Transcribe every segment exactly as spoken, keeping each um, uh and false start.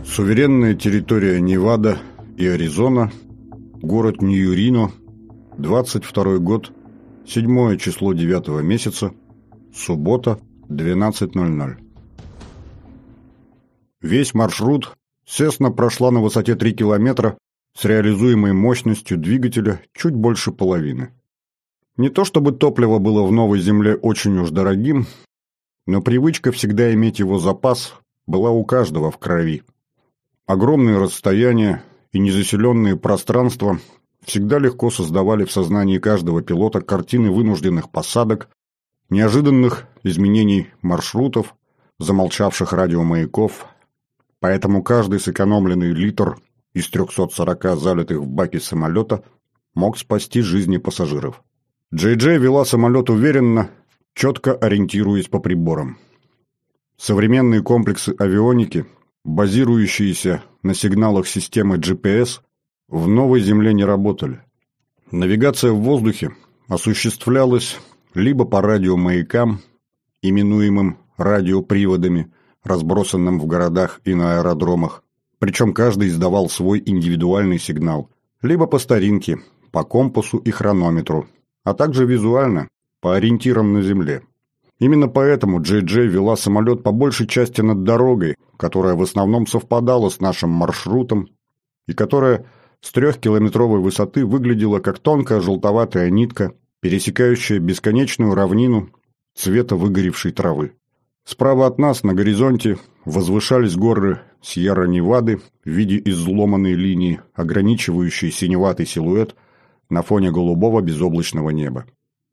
Суверенная территория Невада и Аризона, город Нью-Рино, двадцать второй год, седьмое число девятого месяца, суббота, двенадцать ноль ноль. Весь маршрут Cessna прошла на высоте три километра с реализуемой мощностью двигателя чуть больше половины. Не то чтобы топливо было в новой земле очень уж дорогим, но привычка всегда иметь его запас была у каждого в крови. Огромные расстояния и незаселенные пространства всегда легко создавали в сознании каждого пилота картины вынужденных посадок, неожиданных изменений маршрутов, замолчавших радиомаяков, поэтому каждый сэкономленный литр из трехсот сорока залитых в баке самолета мог спасти жизни пассажиров. Джей Джей вела самолет уверенно, четко ориентируясь по приборам. Современные комплексы авионики, базирующиеся на сигналах системы джи пи эс, в новой Земле не работали. Навигация в воздухе осуществлялась либо по радиомаякам, именуемым радиоприводами, разбросанным в городах и на аэродромах, причем каждый издавал свой индивидуальный сигнал, либо по старинке, по компасу и хронометру, а также визуально, по ориентирам на Земле. Именно поэтому Джей Джей вела самолет по большей части над дорогой, которая в основном совпадала с нашим маршрутом и которая с трехкилометровой высоты выглядела как тонкая желтоватая нитка, пересекающая бесконечную равнину цвета выгоревшей травы. Справа от нас на горизонте возвышались горы Сьерра-Невады в виде изломанной линии, ограничивающей синеватый силуэт на фоне голубого безоблачного неба.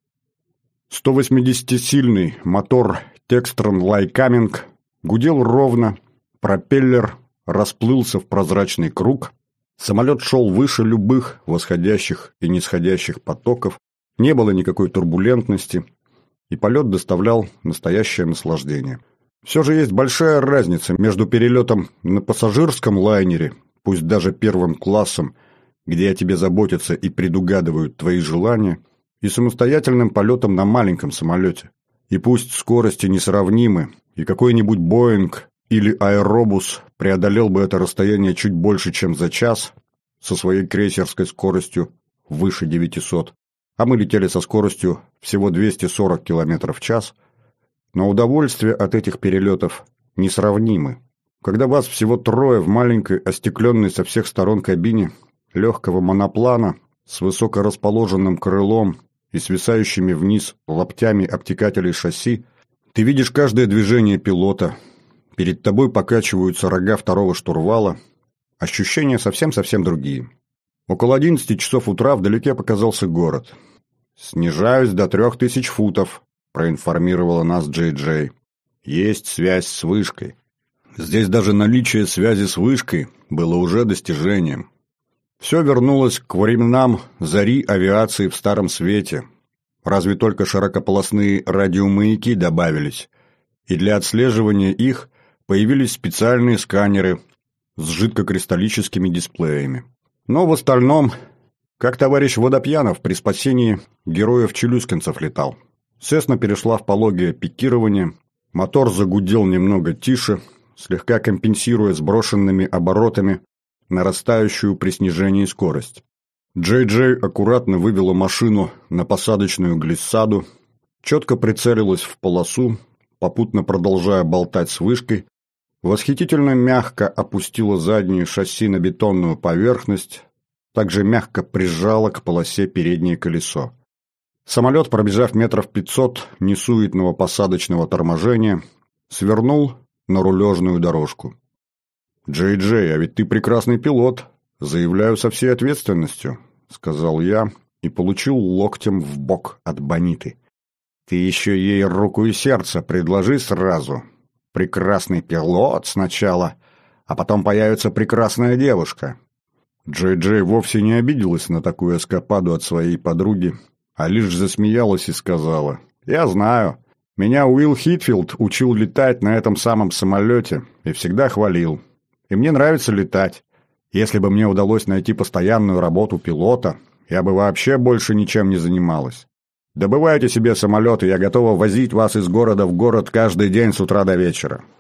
сто восьмидесятисильный мотор Textron Lycoming гудел ровно, пропеллер расплылся в прозрачный круг, самолет шел выше любых восходящих и нисходящих потоков, не было никакой турбулентности, и полет доставлял настоящее наслаждение. Все же есть большая разница между перелетом на пассажирском лайнере, пусть даже первым классом, где о тебе заботятся и предугадывают твои желания, и самостоятельным полетом на маленьком самолете. И пусть скорости несравнимы, и какой-нибудь Боинг или Аэробус преодолел бы это расстояние чуть больше, чем за час, со своей крейсерской скоростью выше девятисот, а мы летели со скоростью всего двести сорок километров в час, но удовольствие от этих перелетов несравнимы. Когда вас всего трое в маленькой, остекленной со всех сторон кабине легкого моноплана с высокорасположенным крылом и свисающими вниз локтями обтекателей шасси, ты видишь каждое движение пилота, перед тобой покачиваются рога второго штурвала, ощущения совсем-совсем другие. Около одиннадцати часов утра вдалеке показался город. «Снижаюсь до трех тысяч футов», — проинформировала нас Джей Джей. «Есть связь с вышкой». Здесь даже наличие связи с вышкой было уже достижением. Все вернулось к временам зари авиации в Старом Свете. Разве только широкополосные радиомаяки добавились, и для отслеживания их появились специальные сканеры с жидкокристаллическими дисплеями. Но в остальном, как товарищ Водопьянов при спасении героев-челюскинцев летал. Cessna перешла в пологое пикирование, мотор загудел немного тише, слегка компенсируя сброшенными оборотами нарастающую при снижении скорость. Джей Джей аккуратно вывела машину на посадочную глиссаду, четко прицелилась в полосу, попутно продолжая болтать с вышкой, восхитительно мягко опустила задние шасси на бетонную поверхность, также мягко прижала к полосе переднее колесо. Самолет, пробежав метров пятьсот несуетного посадочного торможения, свернул на рулежную дорожку. «Джей Джей, а ведь ты прекрасный пилот, заявляю со всей ответственностью», — сказал я и получил локтем в бок от Бониты. «Ты еще ей руку и сердце предложи сразу. Прекрасный пилот сначала, а потом появится прекрасная девушка». Джей Джей вовсе не обиделась на такую эскападу от своей подруги, а лишь засмеялась и сказала: «Я знаю, меня Уилл Хитфилд учил летать на этом самом самолете и всегда хвалил. И мне нравится летать. Если бы мне удалось найти постоянную работу пилота, я бы вообще больше ничем не занималась. Добывайте себе самолет, и я готова возить вас из города в город каждый день с утра до вечера.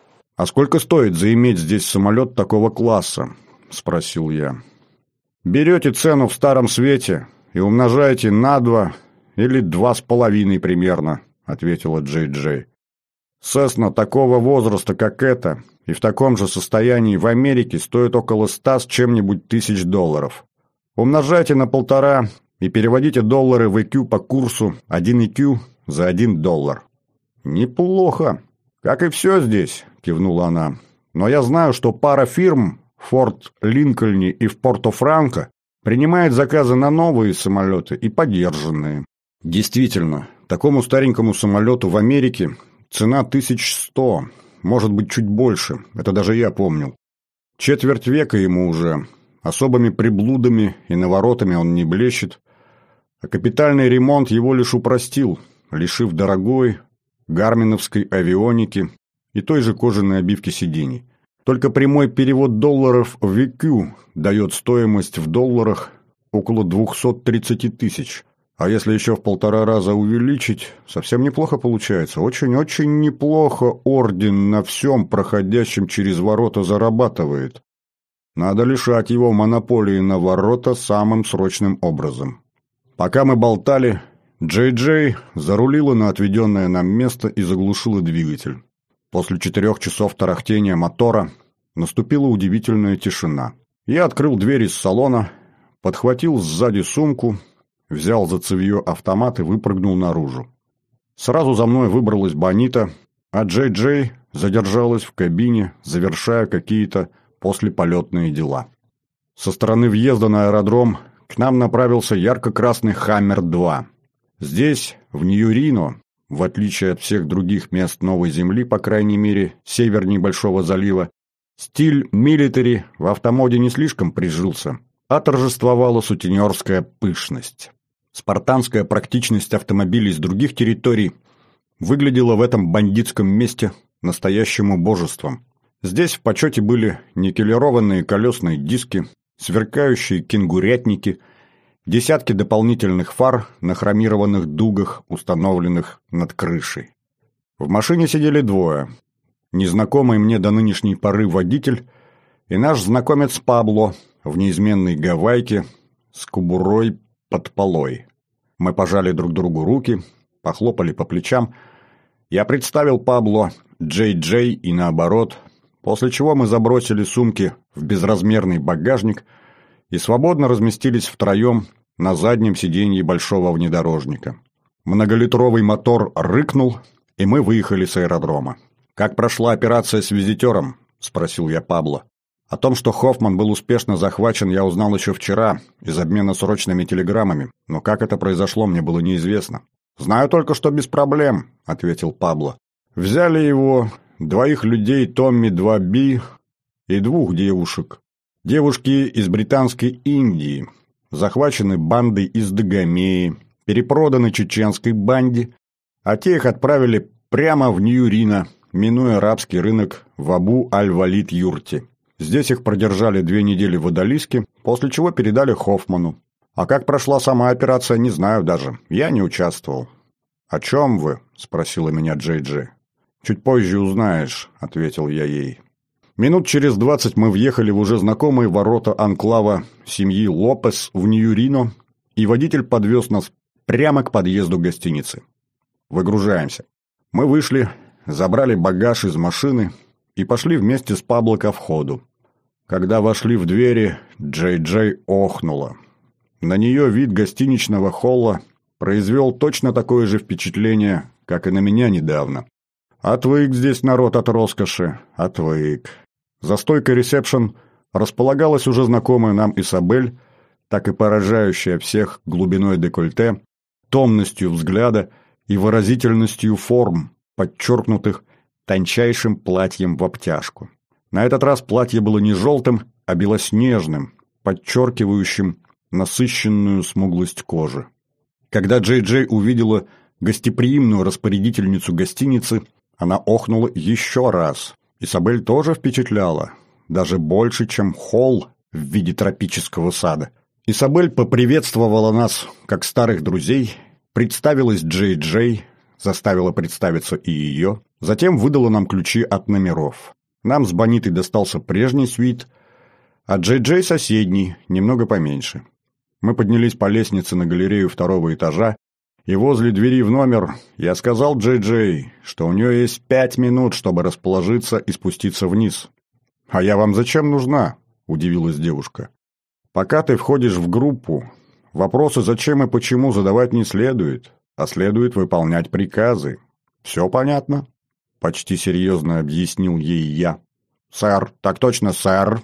«А сколько стоит заиметь здесь самолет такого класса?» – спросил я. «Берете цену в Старом Свете и умножаете на два или два с половиной примерно», – ответила Джей Джей. «Сесна такого возраста, как эта, и в таком же состоянии в Америке стоит около ста с чем-нибудь тысяч долларов. Умножайте на полтора и переводите доллары в ЭКЮ по курсу один ЭКЮ за один доллар». «Неплохо. Как и все здесь», – кивнула она. «Но я знаю, что пара фирм в Форт-Линкольне и в Порто-Франко принимает заказы на новые самолеты и подержанные». Действительно, такому старенькому самолету в Америке цена тысяч сто, может быть, чуть больше, это даже я помнил. Четверть века ему уже, особыми приблудами и наворотами он не блещет, а капитальный ремонт его лишь упростил, лишив дорогой гарминовской авионики и той же кожаной обивки сидений. Только прямой перевод долларов в ЭКЮ дает стоимость в долларах около двести тридцать тысяч. А если еще в полтора раза увеличить, совсем неплохо получается. Очень-очень неплохо орден на всем проходящем через ворота зарабатывает. Надо лишать его монополии на ворота самым срочным образом. Пока мы болтали, Джей Джей зарулила на отведенное нам место и заглушила двигатель. После четырех часов тарахтения мотора наступила удивительная тишина. Я открыл дверь из салона, подхватил сзади сумку, взял за цевьё автомат и выпрыгнул наружу. Сразу за мной выбралась Бонита, а Джей Джей задержалась в кабине, завершая какие-то послеполетные дела. Со стороны въезда на аэродром к нам направился ярко-красный Хаммер два. Здесь, в Нью-Рино, в отличие от всех других мест Новой Земли, по крайней мере, севернее Большого залива, стиль милитари в автомоде не слишком прижился, а торжествовала сутенерская пышность. Спартанская практичность автомобилей с других территорий выглядела в этом бандитском месте настоящим убожеством. Здесь в почете были никелированные колесные диски, сверкающие кенгурятники, десятки дополнительных фар на хромированных дугах, установленных над крышей. В машине сидели двое. Незнакомый мне до нынешней поры водитель и наш знакомец Пабло в неизменной гавайке с кобурой под полой. Мы пожали друг другу руки, похлопали по плечам. Я представил Пабло Джей Джей и наоборот, после чего мы забросили сумки в безразмерный багажник и свободно разместились втроем на заднем сиденье большого внедорожника. Многолитровый мотор рыкнул, и мы выехали с аэродрома. «Как прошла операция с визитером?» – спросил я Пабло. О том, что Хоффман был успешно захвачен, я узнал еще вчера из обмена срочными телеграммами, но как это произошло, мне было неизвестно. «Знаю только, что без проблем», — ответил Пабло. «Взяли его, двоих людей Томми два Би и двух девушек. Девушки из Британской Индии, захвачены бандой из Дагомеи, перепроданы чеченской банде, а те их отправили прямо в Нью-Рино, минуя арабский рынок в Абу-аль-Валид-Юрте. Здесь их продержали две недели в одолиске, после чего передали Хоффману. А как прошла сама операция, не знаю даже. Я не участвовал». «О чем вы?» – спросила меня Джей Джей. «Чуть позже узнаешь», – ответил я ей. Минут через двадцать мы въехали в уже знакомые ворота анклава семьи Лопес в Нью-Рино, и водитель подвез нас прямо к подъезду гостиницы. «Выгружаемся». Мы вышли, забрали багаж из машины и пошли вместе с Пабло ко входу. Когда вошли в двери, Джей Джей охнула. На нее вид гостиничного холла произвел точно такое же впечатление, как и на меня недавно. Отвык здесь народ от роскоши, отвык. За стойкой ресепшн располагалась уже знакомая нам Исабель, так и поражающая всех глубиной декольте, томностью взгляда и выразительностью форм, подчеркнутых тончайшим платьем в обтяжку. На этот раз платье было не желтым, а белоснежным, подчеркивающим насыщенную смуглость кожи. Когда Джей Джей увидела гостеприимную распорядительницу гостиницы, она охнула еще раз. Исабель тоже впечатляла, даже больше, чем холл в виде тропического сада. Исабель поприветствовала нас, как старых друзей, представилась Джей Джей, заставила представиться и ее, затем выдала нам ключи от номеров. Нам с Бонитой достался прежний свит, а Джей-Джей соседний, немного поменьше. Мы поднялись по лестнице на галерею второго этажа, и возле двери в номер я сказал Джей-Джей, что у нее есть пять минут, чтобы расположиться и спуститься вниз. «А я вам зачем нужна?» – удивилась девушка. «Пока ты входишь в группу, вопросы зачем и почему задавать не следует, а следует выполнять приказы. Все понятно?» – почти серьезно объяснил ей я. «Сэр, так точно, сэр!»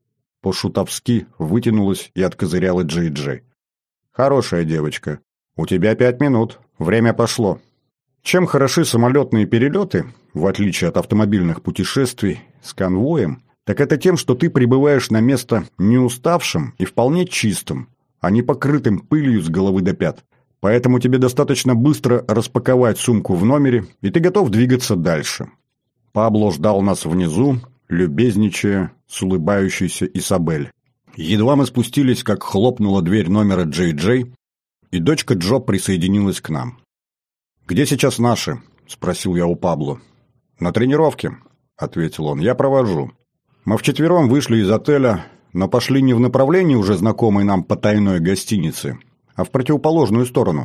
По-шутовски вытянулась и откозыряла Джей-Джей. «Хорошая девочка. У тебя пять минут. Время пошло». Чем хороши самолетные перелеты, в отличие от автомобильных путешествий с конвоем, так это тем, что ты прибываешь на место не уставшим и вполне чистым, а не покрытым пылью с головы до пят. Поэтому тебе достаточно быстро распаковать сумку в номере, и ты готов двигаться дальше. Пабло ждал нас внизу, любезничая с улыбающейся Исабель. Едва мы спустились, как хлопнула дверь номера Джей-Джей, и дочка Джо присоединилась к нам. «Где сейчас наши?» – спросил я у Пабло. «На тренировке», – ответил он, – «я провожу». Мы вчетвером вышли из отеля, но пошли не в направлении уже знакомой нам потайной гостиницы, а в противоположную сторону,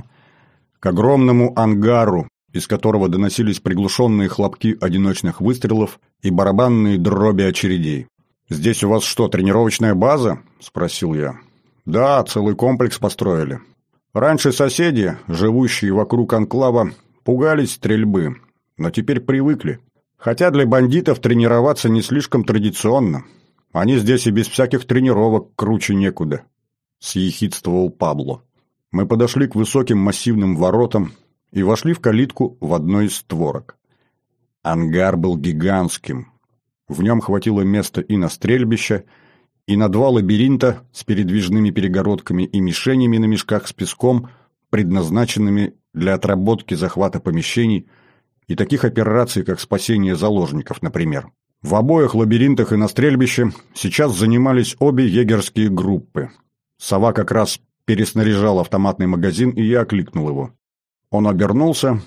к огромному ангару, из которого доносились приглушенные хлопки одиночных выстрелов и барабанные дроби очередей. «Здесь у вас что, тренировочная база?» – спросил я. «Да, целый комплекс построили. Раньше соседи, живущие вокруг анклава, пугались стрельбы, но теперь привыкли. Хотя для бандитов тренироваться не слишком традиционно. Они здесь и без всяких тренировок круче некуда», – съехидствовал Пабло. Мы подошли к высоким массивным воротам и вошли в калитку в одной из створок. Ангар был гигантским. В нем хватило места и на стрельбище, и на два лабиринта с передвижными перегородками и мишенями на мешках с песком, предназначенными для отработки захвата помещений и таких операций, как спасение заложников, например. В обоих лабиринтах и на стрельбище сейчас занимались обе егерские группы. Сова как раз переснаряжал автоматный магазин, и я окликнул его. Он обернулся,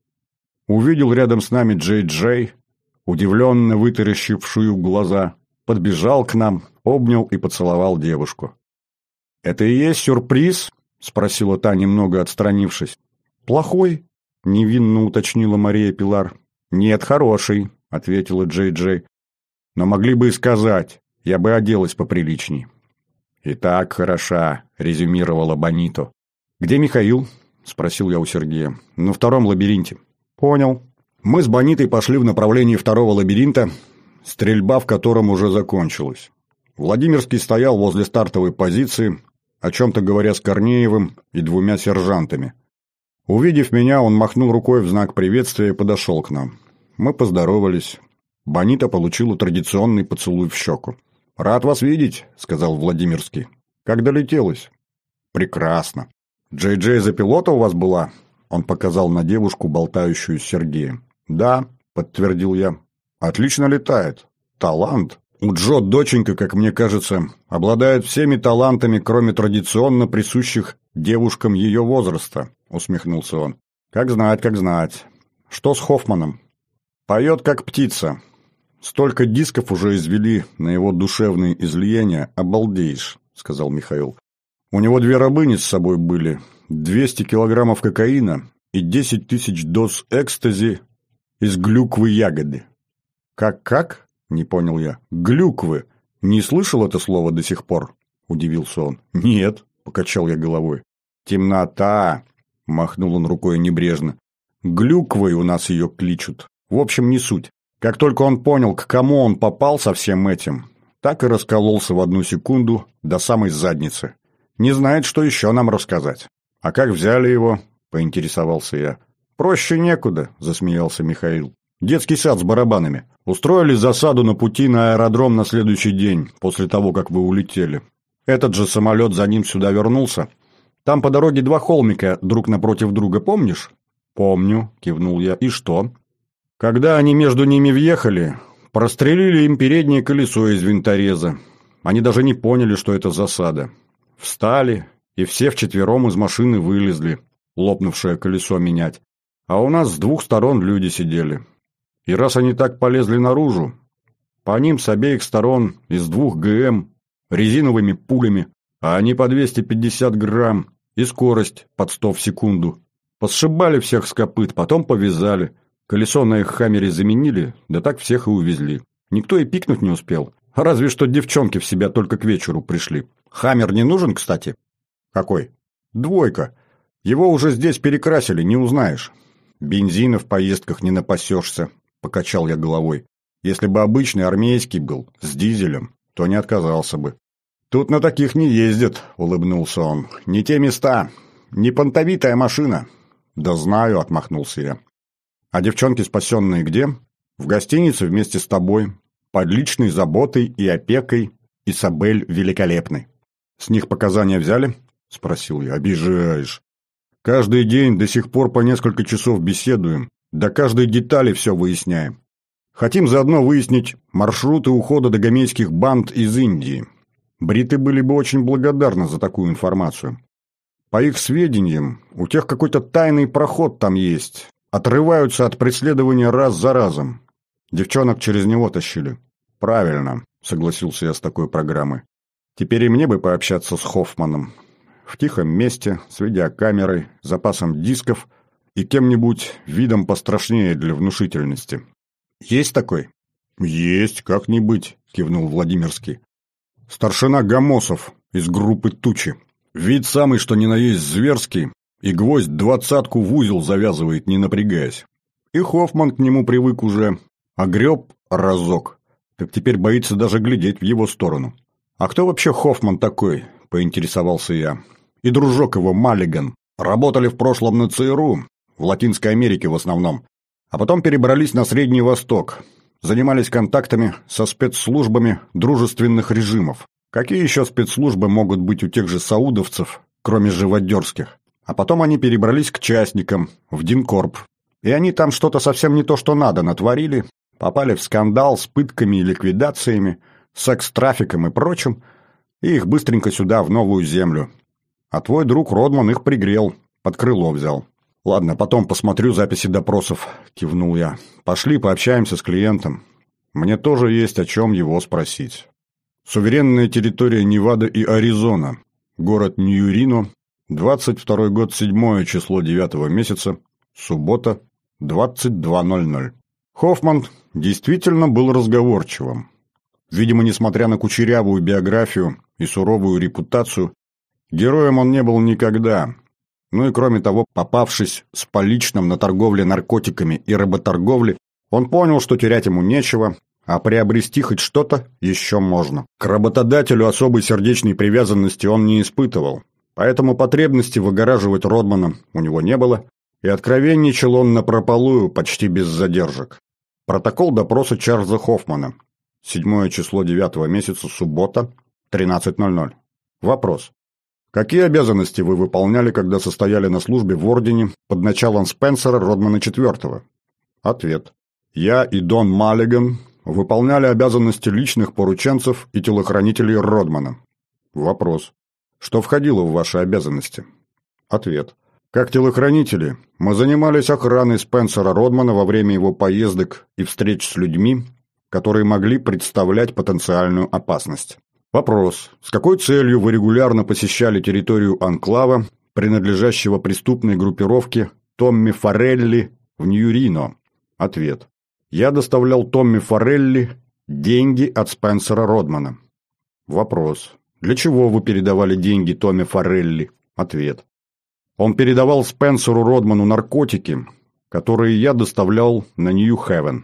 увидел рядом с нами Джей-Джей, удивленно вытаращившую глаза, подбежал к нам, обнял и поцеловал девушку. «Это и есть сюрприз?» — спросила та, немного отстранившись. «Плохой?» — невинно уточнила Мария Пилар. «Нет, хороший», — ответила Джей-Джей. «Но могли бы и сказать, я бы оделась поприличней». «И так хороша», — резюмировала Бонито. «Где Михаил?» — спросил я у Сергея. «На втором лабиринте». «Понял». Мы с Бонитой пошли в направлении второго лабиринта, стрельба в котором уже закончилась. Владимирский стоял возле стартовой позиции, о чем-то говоря с Корнеевым и двумя сержантами. Увидев меня, он махнул рукой в знак приветствия и подошел к нам. Мы поздоровались. Бонита получила традиционный поцелуй в щеку. «Рад вас видеть», — сказал Владимирский. «Как долетелось?» «Прекрасно». «Джей-Джей за пилота у вас была?» Он показал на девушку, болтающую с Сергеем. «Да», — подтвердил я. «Отлично летает. Талант. У Джо доченька, как мне кажется, обладает всеми талантами, кроме традиционно присущих девушкам ее возраста», — усмехнулся он. «Как знать, как знать. Что с Хоффманом?» «Поет, как птица. Столько дисков уже извели на его душевные излияния, обалдеешь», — сказал Михаил. «У него две рабыни с собой были, двести килограммов кокаина и десять тысяч доз экстази из глюквы ягоды». «Как-как?» — не понял я. «Глюквы. Не слышал это слово до сих пор?» — удивился он. «Нет», — покачал я головой. «Темнота», — махнул он рукой небрежно. «Глюквой у нас ее кличут. В общем, не суть. Как только он понял, к кому он попал со всем этим, так и раскололся в одну секунду до самой задницы. Не знает, что еще нам рассказать». «А как взяли его?» — поинтересовался я. «Проще некуда», — засмеялся Михаил. «Детский сад с барабанами. Устроили засаду на пути на аэродром на следующий день, после того, как вы улетели. Этот же самолет за ним сюда вернулся. Там по дороге два холмика друг напротив друга, помнишь?» «Помню», — кивнул я. «И что?» «Когда они между ними въехали, прострелили им переднее колесо из винтореза. Они даже не поняли, что это засада. Встали, и все вчетвером из машины вылезли, лопнувшее колесо менять. А у нас с двух сторон люди сидели. И раз они так полезли наружу, По ним с обеих сторон из двух ГМ резиновыми пулями, а они по двести пятьдесят грамм и скорость под сто в секунду. Посшибали всех с копыт, потом повязали. Колесо на их хаммере заменили, да так всех и увезли. Никто и пикнуть не успел. Разве что девчонки в себя только к вечеру пришли. Хаммер не нужен, кстати? Какой? Двойка. Его уже здесь перекрасили, не узнаешь. Бензина в поездках не напасешься, покачал я головой. Если бы обычный армейский был, с дизелем, то не отказался бы. Тут на таких не ездят, улыбнулся он. Не те места, не понтовитая машина. Да знаю, отмахнулся я. А девчонки спасенные где? В гостинице вместе с тобой, под личной заботой и опекой Исабель Великолепной. С них показания взяли? Спросил я. Обижаешь. Каждый день до сих пор по несколько часов беседуем, до каждой детали все выясняем. Хотим заодно выяснить маршруты ухода дагомейских банд из Индии. Бриты были бы очень благодарны за такую информацию. По их сведениям, у тех какой-то тайный проход там есть. Отрываются от преследования раз за разом. Девчонок через него тащили. Правильно, согласился я с такой программой. Теперь и мне бы пообщаться с Хоффманом. В тихом месте, с видеокамерой, запасом дисков и кем-нибудь видом пострашнее для внушительности. Есть такой? Есть, как не быть, кивнул Владимирский. Старшина Гамосов из группы Тучи. Вид самый, что ни на есть зверский, и гвоздь двадцатку в узел завязывает, не напрягаясь. И Хоффман к нему привык уже, огреб разок, так теперь боится даже глядеть в его сторону. А кто вообще Хоффман такой, поинтересовался я. И дружок его Маллиган. Работали в прошлом на ЦРУ, в Латинской Америке в основном, а потом перебрались на Средний Восток. Занимались контактами со спецслужбами дружественных режимов. Какие еще спецслужбы могут быть у тех же саудовцев, кроме живодерских? А потом они перебрались к частникам, в Динкорп. И они там что-то совсем не то, что надо, натворили, попали в скандал с пытками и ликвидациями, секс-трафиком и прочим, и их быстренько сюда, в новую землю. А твой друг Родман их пригрел, под крыло взял. «Ладно, потом посмотрю записи допросов», — кивнул я. «Пошли пообщаемся с клиентом. Мне тоже есть о чем его спросить». Суверенная территория Невада и Аризона. Город Нью-Рино. двадцать второй год, седьмое число девятого месяца. Суббота, двадцать два ноль ноль. Хоффман действительно был разговорчивым. Видимо, несмотря на кучерявую биографию и суровую репутацию, героем он не был никогда. Ну и кроме того, попавшись с поличным на торговле наркотиками и работорговле, он понял, что терять ему нечего, а приобрести хоть что-то еще можно. К работодателю особой сердечной привязанности он не испытывал, поэтому потребности выгораживать Родмана у него не было, и откровенничал он напропалую, почти без задержек. Протокол допроса Чарльза Хоффмана. Седьмое число девятого месяца, суббота, тринадцать ноль ноль. Вопрос. Какие обязанности вы выполняли, когда состояли на службе в Ордене под началом Спенсера Родмана четвёртого? Ответ. Я и Дон Маллиган выполняли обязанности личных порученцев и телохранителей Родмана. Вопрос. Что входило в ваши обязанности? Ответ. Как телохранители, мы занимались охраной Спенсера Родмана во время его поездок и встреч с людьми, которые могли представлять потенциальную опасность. Вопрос. С какой целью вы регулярно посещали территорию анклава, принадлежащего преступной группировке Томми Форелли в Нью-Рино? Ответ. Я доставлял Томми Форелли деньги от Спенсера Родмана. Вопрос. Для чего вы передавали деньги Томми Форелли? Ответ. Он передавал Спенсеру Родману наркотики, которые я доставлял на Нью-Хевен.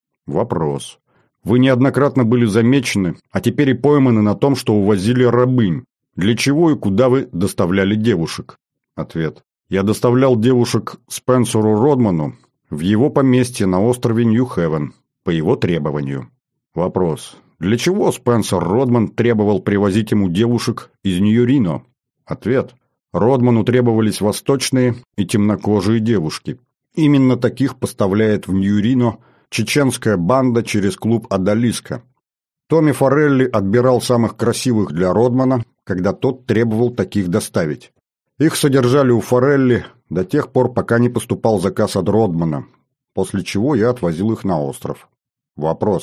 Вопрос. Вы неоднократно были замечены, а теперь и пойманы на том, что увозили рабынь. Для чего и куда вы доставляли девушек? Ответ. Я доставлял девушек Спенсеру Родману в его поместье на острове Нью-Хевен, по его требованию. Вопрос. Для чего Спенсер Родман требовал привозить ему девушек из Нью-Рино? Ответ. Родману требовались восточные и темнокожие девушки. Именно таких поставляет в Нью-Рино чеченская банда через клуб «Адалиска». Томми Форелли отбирал самых красивых для Родмана, когда тот требовал таких доставить. Их содержали у Форелли до тех пор, пока не поступал заказ от Родмана, после чего я отвозил их на остров. Вопрос.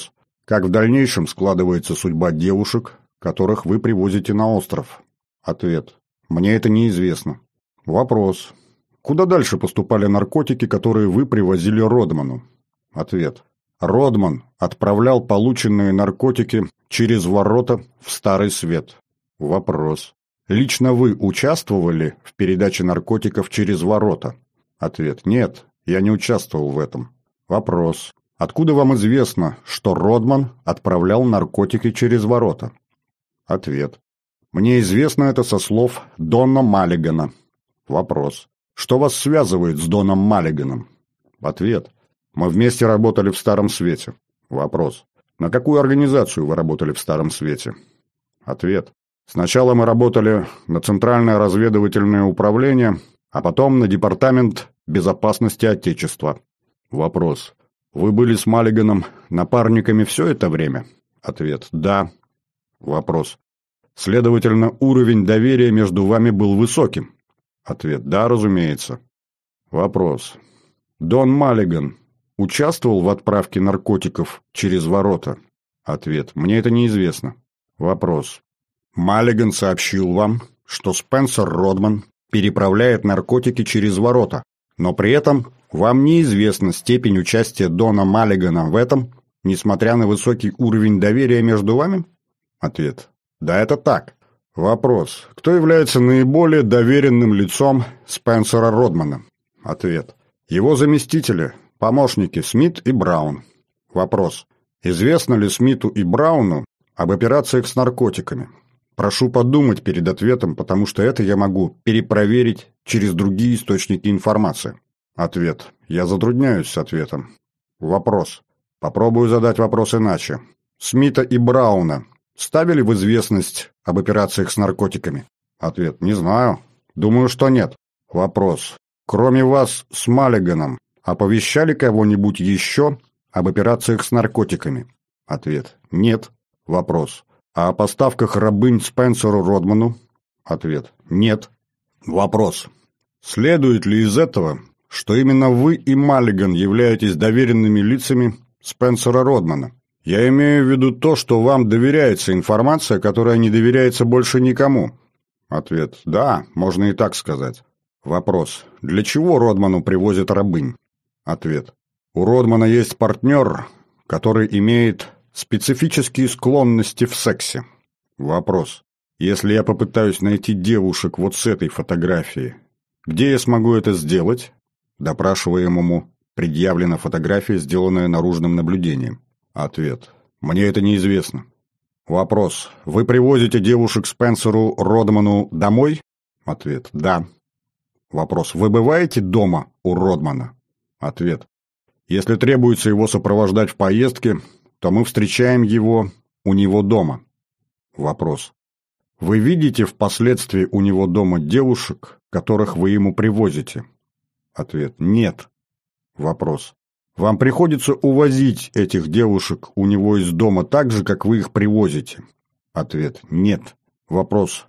Как в дальнейшем складывается судьба девушек, которых вы привозите на остров? Ответ. Мне это неизвестно. Вопрос. Куда дальше поступали наркотики, которые вы привозили Родману? Ответ. Родман отправлял полученные наркотики через ворота в Старый Свет. Вопрос. Лично вы участвовали в передаче наркотиков через ворота? Ответ. Нет, я не участвовал в этом. Вопрос. Откуда вам известно, что Родман отправлял наркотики через ворота? Ответ. Мне известно это со слов Дона Маллигана. Вопрос. Что вас связывает с Доном Маллиганом? Ответ. Мы вместе работали в Старом Свете. Вопрос. На какую организацию вы работали в Старом Свете? Ответ. Сначала мы работали на Центральное разведывательное управление, а потом на Департамент безопасности Отечества. Вопрос. Вы были с Маллиганом напарниками все это время? Ответ. Да. Вопрос. Следовательно, уровень доверия между вами был высоким? Ответ. Да, разумеется. Вопрос. Дон Маллиган участвовал в отправке наркотиков через ворота? Ответ. Мне это неизвестно. Вопрос. Маллиган сообщил вам, что Спенсер Родман переправляет наркотики через ворота, но при этом вам неизвестна степень участия Дона Маллигана в этом, несмотря на высокий уровень доверия между вами? Ответ. Да, это так. Вопрос. Кто является наиболее доверенным лицом Спенсера Родмана? Ответ. Его заместители, помощники Смит и Браун. Вопрос. Известно ли Смиту и Брауну об операциях с наркотиками? Прошу подумать перед ответом, потому что это я могу перепроверить через другие источники информации. Ответ. Я затрудняюсь с ответом. Вопрос. Попробую задать вопрос иначе. Смита и Брауна ставили в известность об операциях с наркотиками? Ответ. Не знаю. Думаю, что нет. Вопрос. Кроме вас с Маллиганом, оповещали кого-нибудь еще об операциях с наркотиками? Ответ. Нет. Вопрос. А о поставках рабынь Спенсеру Родману? Ответ. Нет. Вопрос. Следует ли из этого, что именно вы и Маллиган являетесь доверенными лицами Спенсера Родмана? Я имею в виду то, что вам доверяется информация, которая не доверяется больше никому. Ответ. Да, можно и так сказать. Вопрос. Для чего Родману привозят рабынь? Ответ. У Родмана есть партнер, который имеет специфические склонности в сексе. Вопрос. Если я попытаюсь найти девушек вот с этой фотографии, где я смогу это сделать? Допрашиваемому предъявлена фотография, сделанная наружным наблюдением. Ответ. Мне это неизвестно. Вопрос. Вы привозите девушек Спенсеру Родману домой? Ответ. Да. Вопрос. Вы бываете дома у Родмана? Ответ. Если требуется его сопровождать в поездке, то мы встречаем его у него дома. Вопрос. Вы видите впоследствии у него дома девушек, которых вы ему привозите? Ответ. Нет. Вопрос. Вам приходится увозить этих девушек у него из дома так же, как вы их привозите? Ответ. Нет. Вопрос.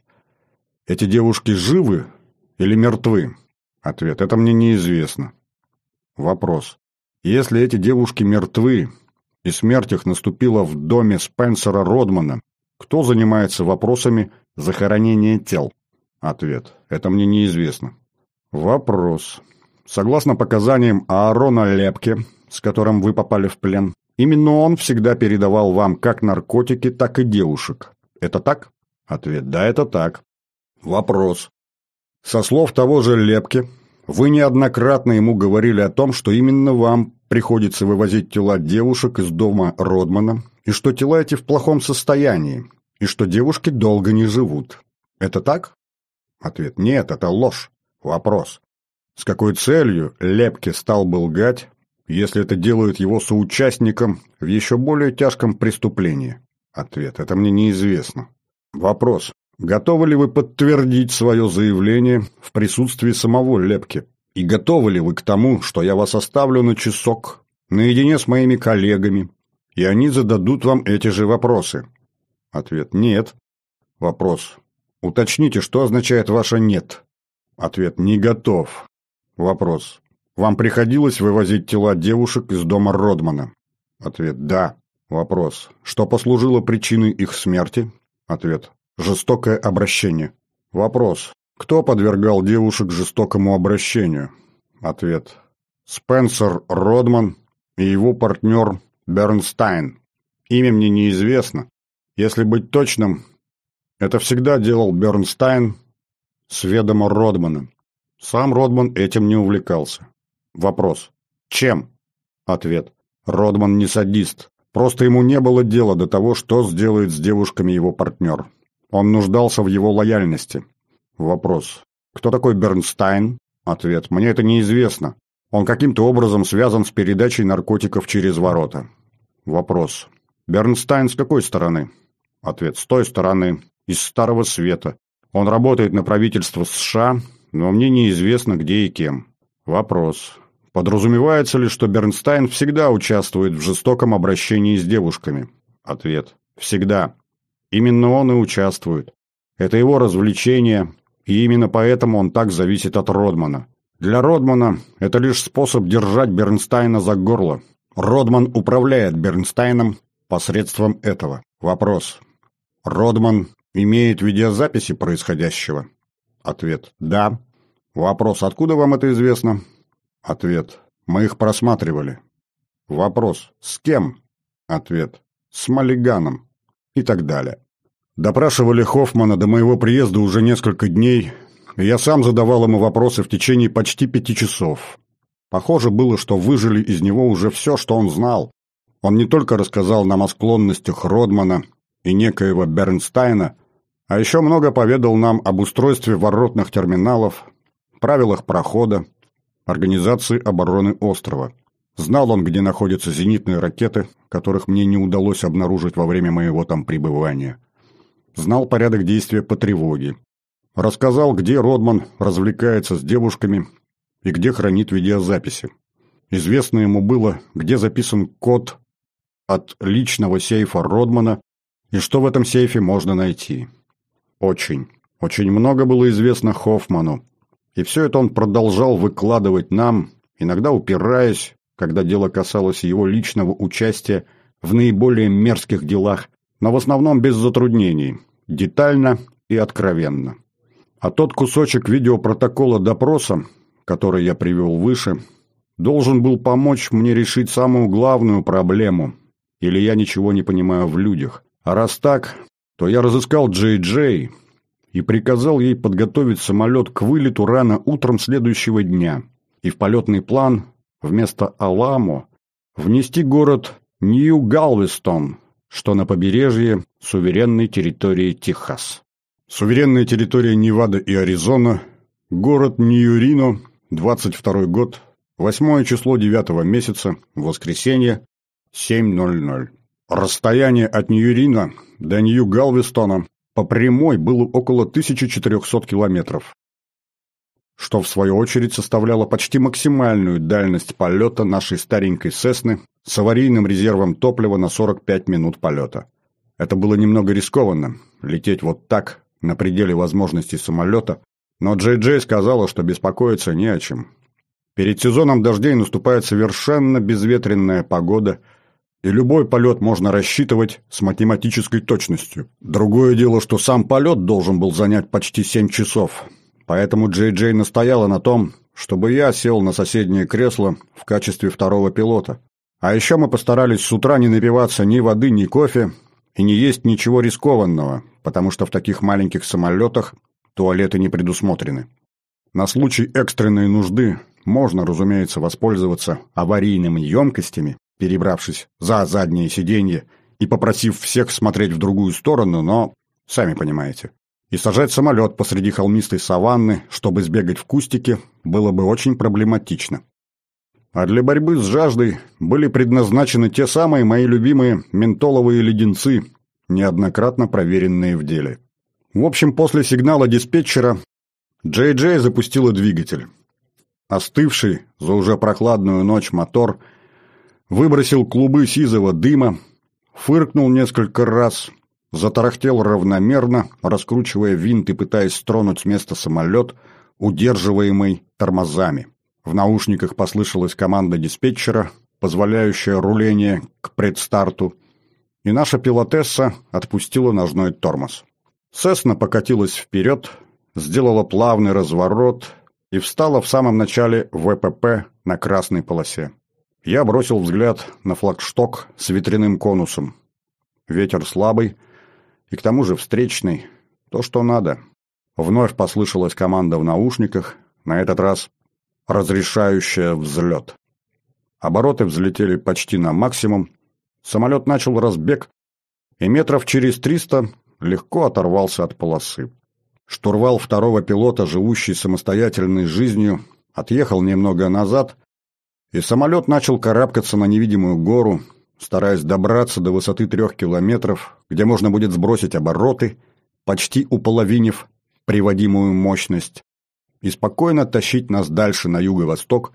Эти девушки живы или мертвы? Ответ. Это мне неизвестно. Вопрос. Если эти девушки мертвы, и смерть их наступила в доме Спенсера Родмана, кто занимается вопросами захоронения тел? Ответ. Это мне неизвестно. Вопрос. Согласно показаниям Аарона Лепке, с которым вы попали в плен, именно он всегда передавал вам как наркотики, так и девушек. Это так? Ответ. Да, это так. Вопрос. Со слов того же Лепке, вы неоднократно ему говорили о том, что именно вам приходится вывозить тела девушек из дома Родмана, и что тела эти в плохом состоянии, и что девушки долго не живут. Это так? Ответ. Нет, это ложь. Вопрос. С какой целью Лепке стал бы лгать, если это делает его соучастником в еще более тяжком преступлении? Ответ. Это мне неизвестно. Вопрос. Готовы ли вы подтвердить свое заявление в присутствии самого Лепке? И готовы ли вы к тому, что я вас оставлю на часок, наедине с моими коллегами, и они зададут вам эти же вопросы? Ответ. Нет. Вопрос. Уточните, что означает ваше «нет». Ответ. Не готов. Вопрос. Вам приходилось вывозить тела девушек из дома Родмана? Ответ. Да. Вопрос. Что послужило причиной их смерти? Ответ. Жестокое обращение. Вопрос. Кто подвергал девушек жестокому обращению? Ответ. Спенсер Родман и его партнер Бернстайн. Имя мне неизвестно. Если быть точным, это всегда делал Бернстайн с ведома Родмана. Сам Родман этим не увлекался. Вопрос. Чем? Ответ. Родман не садист. Просто ему не было дела до того, что сделает с девушками его партнер. Он нуждался в его лояльности. Вопрос. Кто такой Бернстайн? Ответ. Мне это неизвестно. Он каким-то образом связан с передачей наркотиков через ворота. Вопрос. Бернстайн с какой стороны? Ответ. С той стороны. Из Старого Света. Он работает на правительство США, но мне неизвестно, где и кем. Вопрос. Подразумевается ли, что Бернстайн всегда участвует в жестоком обращении с девушками? Ответ. Всегда. Именно он и участвует. Это его развлечение, и именно поэтому он так зависит от Родмана. Для Родмана это лишь способ держать Бернстайна за горло. Родман управляет Бернстайном посредством этого. Вопрос. Родман имеет видеозаписи происходящего? Ответ. Да. Вопрос. Откуда вам это известно? Ответ. Мы их просматривали. Вопрос. С кем? Ответ. С Маллиганом. И так далее. Допрашивали Хоффмана до моего приезда уже несколько дней, и я сам задавал ему вопросы в течение почти пяти часов. Похоже было, что выжили из него уже все, что он знал. Он не только рассказал нам о склонностях Родмана и некоего Бернстайна, а еще много поведал нам об устройстве воротных терминалов, правилах прохода, организации обороны острова. Знал он, где находятся зенитные ракеты, которых мне не удалось обнаружить во время моего там пребывания. Знал порядок действия по тревоге. Рассказал, где Родман развлекается с девушками и где хранит видеозаписи. Известно ему было, где записан код от личного сейфа Родмана и что в этом сейфе можно найти. Очень, очень много было известно Хоффману. И все это он продолжал выкладывать нам, иногда упираясь, когда дело касалось его личного участия в наиболее мерзких делах, но в основном без затруднений, детально и откровенно. А тот кусочек видеопротокола допроса, который я привел выше, должен был помочь мне решить самую главную проблему, или я ничего не понимаю в людях. А раз так, то я разыскал Джей Джей и приказал ей подготовить самолет к вылету рано утром следующего дня и в полетный план вместо Аламо внести город Нью-Галвестон, что на побережье суверенной территории Техас. Суверенная территория Невада и Аризона, город Нью-Рино, двадцать второй год, восьмое число девятого месяца, воскресенье, семь ноль ноль. Расстояние от Нью-Рино до Нью-Галвестона по прямой было около тысячи четырехсот километров, что в свою очередь составляло почти максимальную дальность полета нашей старенькой Сесны с аварийным резервом топлива на сорок пять минут полета. Это было немного рискованно, лететь вот так, на пределе возможностей самолета, но Джей Джей сказала, что беспокоиться не о чем. Перед сезоном дождей наступает совершенно безветренная погода, и любой полет можно рассчитывать с математической точностью. Другое дело, что сам полет должен был занять почти семь часов, поэтому Джей Джей настояла на том, чтобы я сел на соседнее кресло в качестве второго пилота. А еще мы постарались с утра не напиваться ни воды, ни кофе и не есть ничего рискованного, потому что в таких маленьких самолетах туалеты не предусмотрены. На случай экстренной нужды можно, разумеется, воспользоваться аварийными емкостями, перебравшись за заднее сиденье и попросив всех смотреть в другую сторону, но, сами понимаете, и сажать самолет посреди холмистой саванны, чтобы сбегать в кустики, было бы очень проблематично. А для борьбы с жаждой были предназначены те самые мои любимые ментоловые леденцы, неоднократно проверенные в деле. В общем, после сигнала диспетчера Джей Джей запустила двигатель. Остывший за уже прохладную ночь мотор выбросил клубы сизого дыма, фыркнул несколько раз, затарахтел равномерно, раскручивая винт и пытаясь стронуть с места самолет, удерживаемый тормозами. В наушниках послышалась команда диспетчера, позволяющая руление к предстарту, и наша пилотесса отпустила ножной тормоз. Сесна покатилась вперед, сделала плавный разворот и встала в самом начале ВПП на красной полосе. Я бросил взгляд на флагшток с ветряным конусом. Ветер слабый и к тому же встречный. То, что надо. Вновь послышалась команда в наушниках, на этот раз разрешающая взлет. Обороты взлетели почти на максимум, самолет начал разбег и метров через триста легко оторвался от полосы. Штурвал второго пилота, живущий самостоятельной жизнью, отъехал немного назад, и самолет начал карабкаться на невидимую гору, стараясь добраться до высоты трех километров, где можно будет сбросить обороты, почти уполовинив приводимую мощность, и спокойно тащить нас дальше на юго-восток,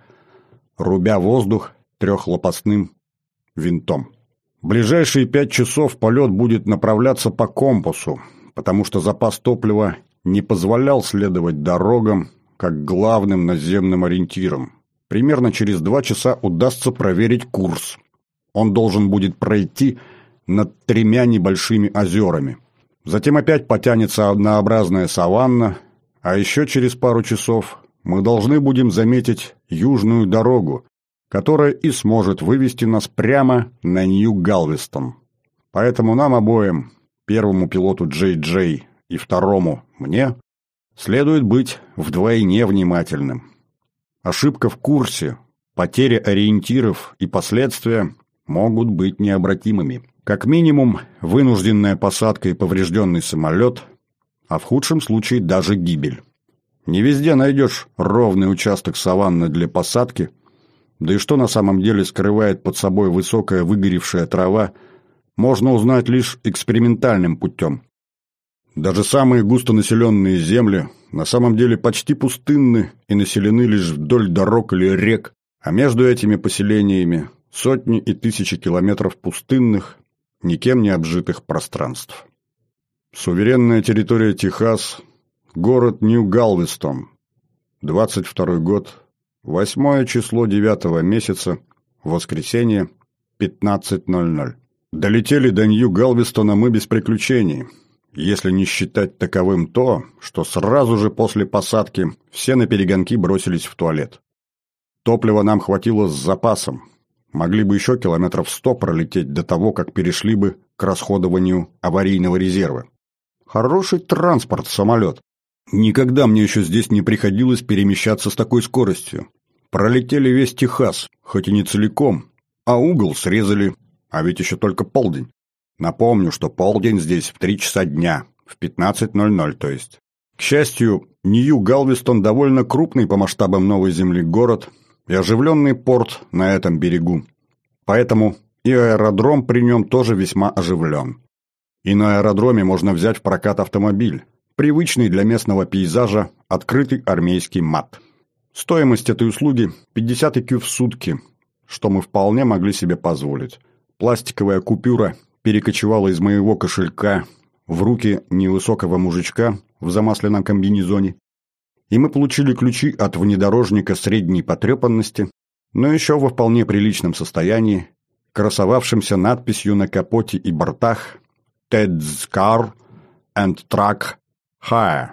рубя воздух трехлопастным винтом. Ближайшие пять часов полет будет направляться по компасу, потому что запас топлива не позволял следовать дорогам как главным наземным ориентирам. Примерно через два часа удастся проверить курс. Он должен будет пройти над тремя небольшими озерами. Затем опять потянется однообразная саванна, а еще через пару часов мы должны будем заметить южную дорогу, которая и сможет вывести нас прямо на Нью-Галвестон. Поэтому нам обоим, первому пилоту Джей Джей и второму мне, следует быть вдвойне внимательным. Ошибка в курсе, потеря ориентиров и последствия могут быть необратимыми. Как минимум, вынужденная посадка и поврежденный самолет, а в худшем случае даже гибель. Не везде найдешь ровный участок саванны для посадки, да и что на самом деле скрывает под собой высокая выгоревшая трава, можно узнать лишь экспериментальным путем. Даже самые густонаселенные земли на самом деле почти пустынны и населены лишь вдоль дорог или рек, а между этими поселениями сотни и тысячи километров пустынных, никем не обжитых пространств. Суверенная территория Техас, город Нью-Галвестон, двадцать второй год, восьмое число девятого месяца, воскресенье, пятнадцать ноль ноль. Долетели до Нью-Галвестона мы без приключений, если не считать таковым то, что сразу же после посадки все наперегонки бросились в туалет. Топлива нам хватило с запасом. Могли бы еще километров сто пролететь до того, как перешли бы к расходованию аварийного резерва. Хороший транспорт, самолет. Никогда мне еще здесь не приходилось перемещаться с такой скоростью. Пролетели весь Техас, хоть и не целиком, а угол срезали, а ведь еще только полдень. Напомню, что полдень здесь в три часа дня, в пятнадцать ноль ноль, то есть. К счастью, Нью-Галвестон довольно крупный по масштабам Новой Земли город и оживленный порт на этом берегу. Поэтому и аэродром при нем тоже весьма оживлен. И на аэродроме можно взять в прокат автомобиль, привычный для местного пейзажа открытый армейский МАТ. Стоимость этой услуги – пятьдесят икю в сутки, что мы вполне могли себе позволить. Пластиковая купюра перекочевала из моего кошелька в руки невысокого мужичка в замасленном комбинезоне, и мы получили ключи от внедорожника средней потрепанности, но еще во вполне приличном состоянии, красовавшимся надписью на капоте и бортах «Ted's Car and Truck Hire»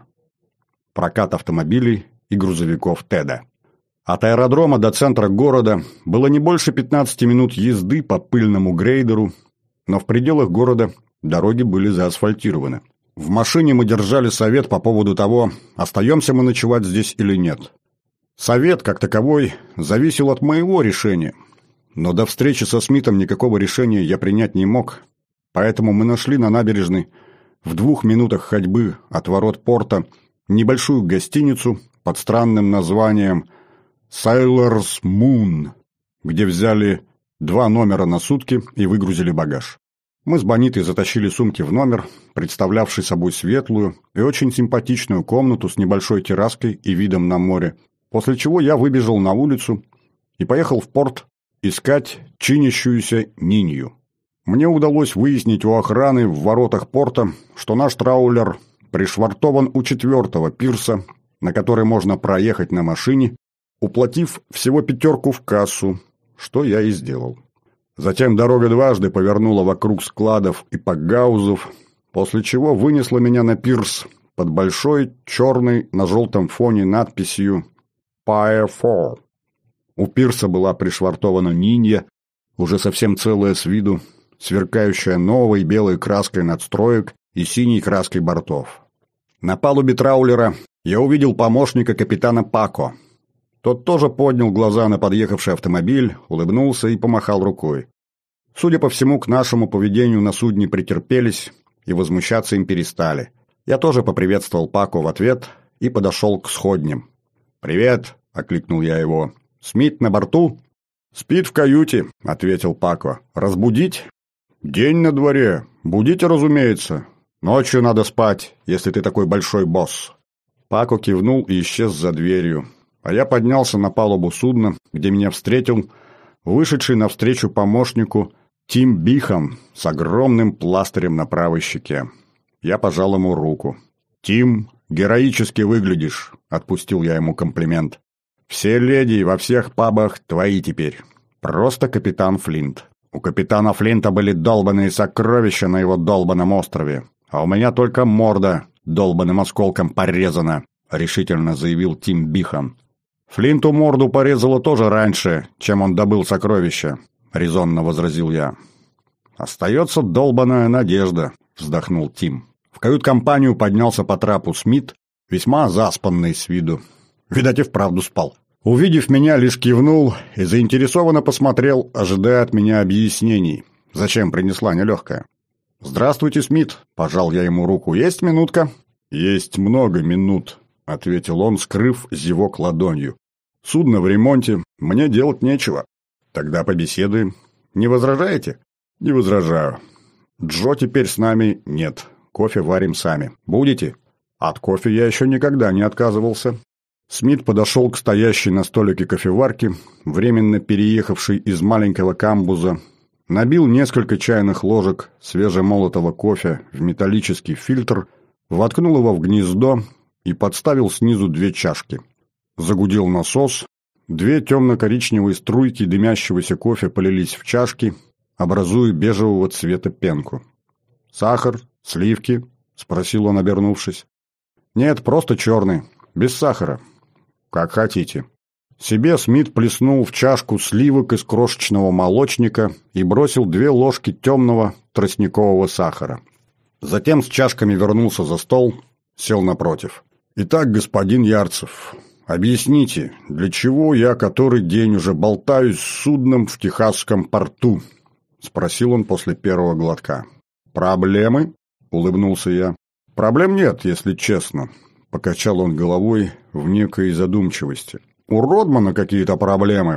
– прокат автомобилей и грузовиков Теда. От аэродрома до центра города было не больше пятнадцати минут езды по пыльному грейдеру, но в пределах города дороги были заасфальтированы. В машине мы держали совет по поводу того, остаемся мы ночевать здесь или нет. Совет, как таковой, зависел от моего решения, но до встречи со Смитом никакого решения я принять не мог, поэтому мы нашли на набережной в двух минутах ходьбы от ворот порта небольшую гостиницу под странным названием «Sailor's Moon», где взяли два номера на сутки и выгрузили багаж. Мы с Бонитой затащили сумки в номер, представлявший собой светлую и очень симпатичную комнату с небольшой терраской и видом на море, после чего я выбежал на улицу и поехал в порт искать чинящуюся Нинью. Мне удалось выяснить у охраны в воротах порта, что наш траулер пришвартован у четвертого пирса, на который можно проехать на машине, уплатив всего пятерку в кассу, что я и сделал. Затем дорога дважды повернула вокруг складов и пакгаузов, после чего вынесла меня на пирс под большой черной на желтом фоне надписью «Pier четыре». У пирса была пришвартована Нинья, уже совсем целая с виду, сверкающая новой белой краской надстроек и синей краской бортов. На палубе траулера я увидел помощника капитана Пако. Тот тоже поднял глаза на подъехавший автомобиль, улыбнулся и помахал рукой. Судя по всему, к нашему поведению на судне претерпелись и возмущаться им перестали. Я тоже поприветствовал Пако в ответ и подошел к сходням. «Привет!» — окликнул я его. «Смит на борту?» «Спит в каюте», — ответил Пако. «Разбудить?» «День на дворе. Будите, разумеется. Ночью надо спать, если ты такой большой босс». Пако кивнул и исчез за дверью. А я поднялся на палубу судна, где меня встретил вышедший навстречу помощнику Тим Бихан с огромным пластырем на правой щеке. Я пожал ему руку. «Тим, героически выглядишь», — отпустил я ему комплимент. «Все леди во всех пабах твои теперь. Просто капитан Флинт. У капитана Флинта были долбаные сокровища на его долбаном острове, а у меня только морда долбаным осколком порезана», — решительно заявил Тим Бихан. «Флинту морду порезало тоже раньше, чем он добыл сокровища», — резонно возразил я. «Остается долбаная надежда», — вздохнул Тим. В кают-компанию поднялся по трапу Смит, весьма заспанный с виду. Видать, и вправду спал. Увидев меня, лишь кивнул и заинтересованно посмотрел, ожидая от меня объяснений, зачем принесла нелегкая. «Здравствуйте, Смит», — пожал я ему руку. «Есть минутка?» «Есть много минут», — ответил он, скрыв зевок ладонью. «Судно в ремонте, мне делать нечего». «Тогда побеседуем. Не возражаете?» «Не возражаю. Джо теперь с нами нет. Кофе варим сами. Будете?» От кофе я еще никогда не отказывался. Смит подошел к стоящей на столике кофеварке, временно переехавшей из маленького камбуза, набил несколько чайных ложек свежемолотого кофе в металлический фильтр, воткнул его в гнездо и подставил снизу две чашки. Загудел насос, две темно-коричневые струйки дымящегося кофе полились в чашки, образуя бежевого цвета пенку. «Сахар? Сливки?» — спросил он, обернувшись. «Нет, просто черный, без сахара». «Как хотите». Себе Смит плеснул в чашку сливок из крошечного молочника и бросил две ложки темного тростникового сахара. Затем с чашками вернулся за стол, сел напротив. «Итак, господин Ярцев, объясните, для чего я который день уже болтаюсь с судном в Техасском порту?» — спросил он после первого глотка. «Проблемы?» — улыбнулся я. «Проблем нет, если честно», — покачал он головой в некой задумчивости. «У Родмана какие-то проблемы.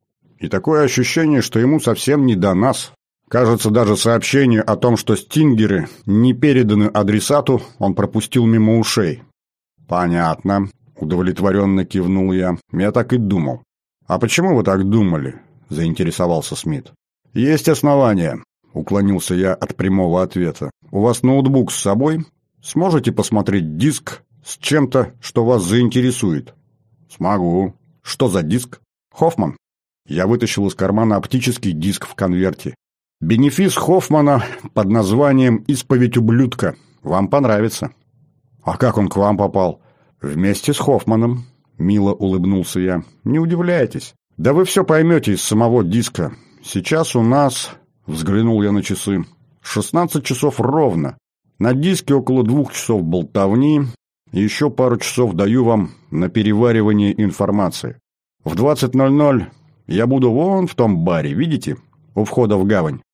И такое ощущение, что ему совсем не до нас. Кажется, даже сообщение о том, что стингеры не переданы адресату, он пропустил мимо ушей». «Понятно», — удовлетворенно кивнул я. «Я так и думал». «А почему вы так думали?» — заинтересовался Смит. «Есть основания», — уклонился я от прямого ответа. «У вас ноутбук с собой? Сможете посмотреть диск с чем-то, что вас заинтересует?» «Смогу». «Что за диск?» «Хоффман». Я вытащил из кармана оптический диск в конверте. «Бенефис Хоффмана под названием «Исповедь ублюдка». Вам понравится». «А как он к вам попал?» «Вместе с Хоффманом», — мило улыбнулся я. «Не удивляйтесь. Да вы все поймете из самого диска. Сейчас у нас...» — взглянул я на часы. «шестнадцать часов ровно. На диске около двух часов болтовни, и еще пару часов даю вам на переваривание информации. В двадцать ноль ноль я буду вон в том баре, видите, у входа в гавань».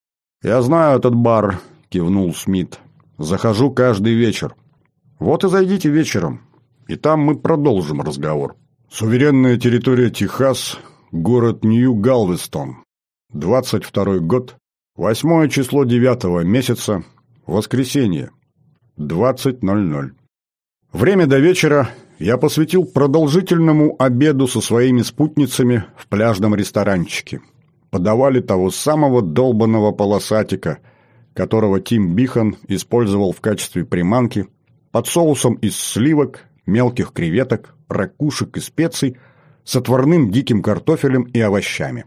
«Я знаю этот бар», — кивнул Смит. «Захожу каждый вечер». «Вот и зайдите вечером, и там мы продолжим разговор». Суверенная территория Техас, город Нью-Галвестон. двадцать второй год, восьмое число девятого месяца, воскресенье, двадцать ноль ноль. Время до вечера я посвятил продолжительному обеду со своими спутницами в пляжном ресторанчике. Подавали того самого долбаного полосатика, которого Тим Бихан использовал в качестве приманки, под соусом из сливок, мелких креветок, ракушек и специй, с отварным диким картофелем и овощами.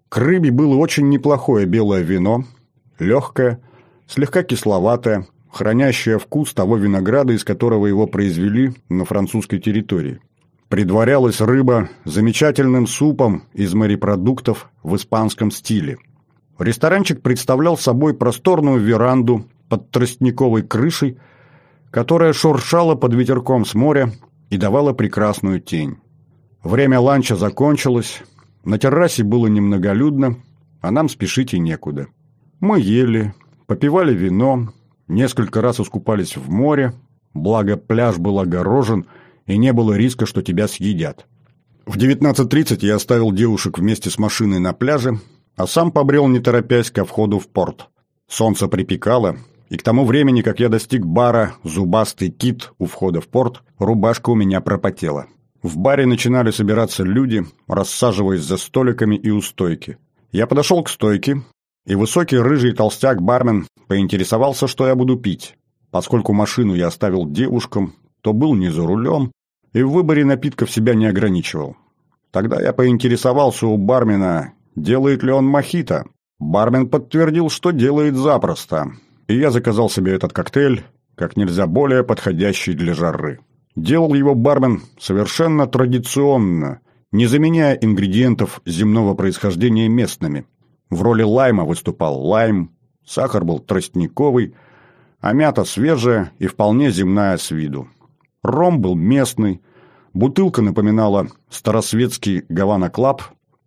К рыбе было очень неплохое белое вино, легкое, слегка кисловатое, хранящее вкус того винограда, из которого его произвели на французской территории. Предварялась рыба замечательным супом из морепродуктов в испанском стиле. Ресторанчик представлял собой просторную веранду под тростниковой крышей, которая шуршала под ветерком с моря и давала прекрасную тень. Время ланча закончилось, на террасе было немноголюдно, а нам спешить и некуда. Мы ели, попивали вино, несколько раз искупались в море, благо пляж был огорожен и не было риска, что тебя съедят. В девятнадцать тридцать я оставил девушек вместе с машиной на пляже, а сам побрел, не торопясь, ко входу в порт. Солнце припекало, и к тому времени, как я достиг бара «Зубастый кит» у входа в порт, рубашка у меня пропотела. В баре начинали собираться люди, рассаживаясь за столиками и у стойки. Я подошел к стойке, и высокий рыжий толстяк-бармен поинтересовался, что я буду пить. Поскольку машину я оставил девушкам, то был не за рулем и в выборе напитков себя не ограничивал. Тогда я поинтересовался у бармена, делает ли он мохито. Бармен подтвердил, что делает запросто, и я заказал себе этот коктейль, как нельзя более подходящий для жары. Делал его бармен совершенно традиционно, не заменяя ингредиентов земного происхождения местными. В роли лайма выступал лайм, сахар был тростниковый, а мята свежая и вполне земная с виду. Ром был местный, бутылка напоминала старосветский Гавана Клаб.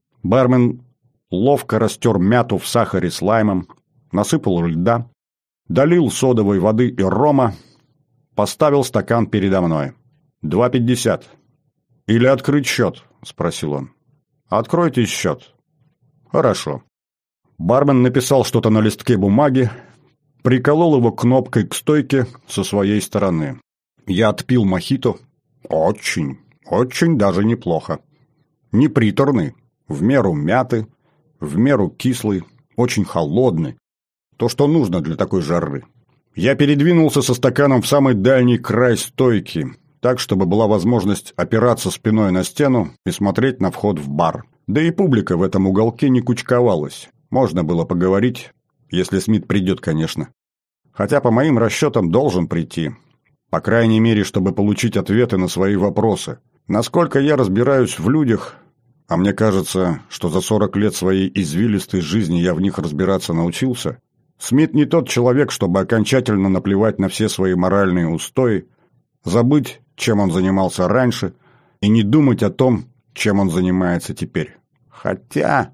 Бармен ловко растер мяту в сахаре с лаймом, насыпал льда, долил содовой воды и рома, поставил стакан передо мной. «Два пятьдесят». «Или открыть счет?» – спросил он. «Откройте счет». «Хорошо». Бармен написал что-то на листке бумаги, приколол его кнопкой к стойке со своей стороны. Я отпил мохито. Очень, очень даже неплохо. Не приторный, в меру мяты, в меру кислый, очень холодный. То, что нужно для такой жары. Я передвинулся со стаканом в самый дальний край стойки, так, чтобы была возможность опираться спиной на стену и смотреть на вход в бар. Да и публика в этом уголке не кучковалась. Можно было поговорить, если Смит придет, конечно. Хотя, по моим расчетам, должен прийти. По крайней мере, чтобы получить ответы на свои вопросы. Насколько я разбираюсь в людях, а мне кажется, что за сорок лет своей извилистой жизни я в них разбираться научился, Смит не тот человек, чтобы окончательно наплевать на все свои моральные устои, забыть, чем он занимался раньше, и не думать о том, чем он занимается теперь. Хотя...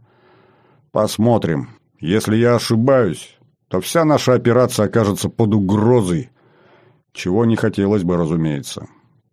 Посмотрим. Если я ошибаюсь, то вся наша операция окажется под угрозой, чего не хотелось бы, разумеется.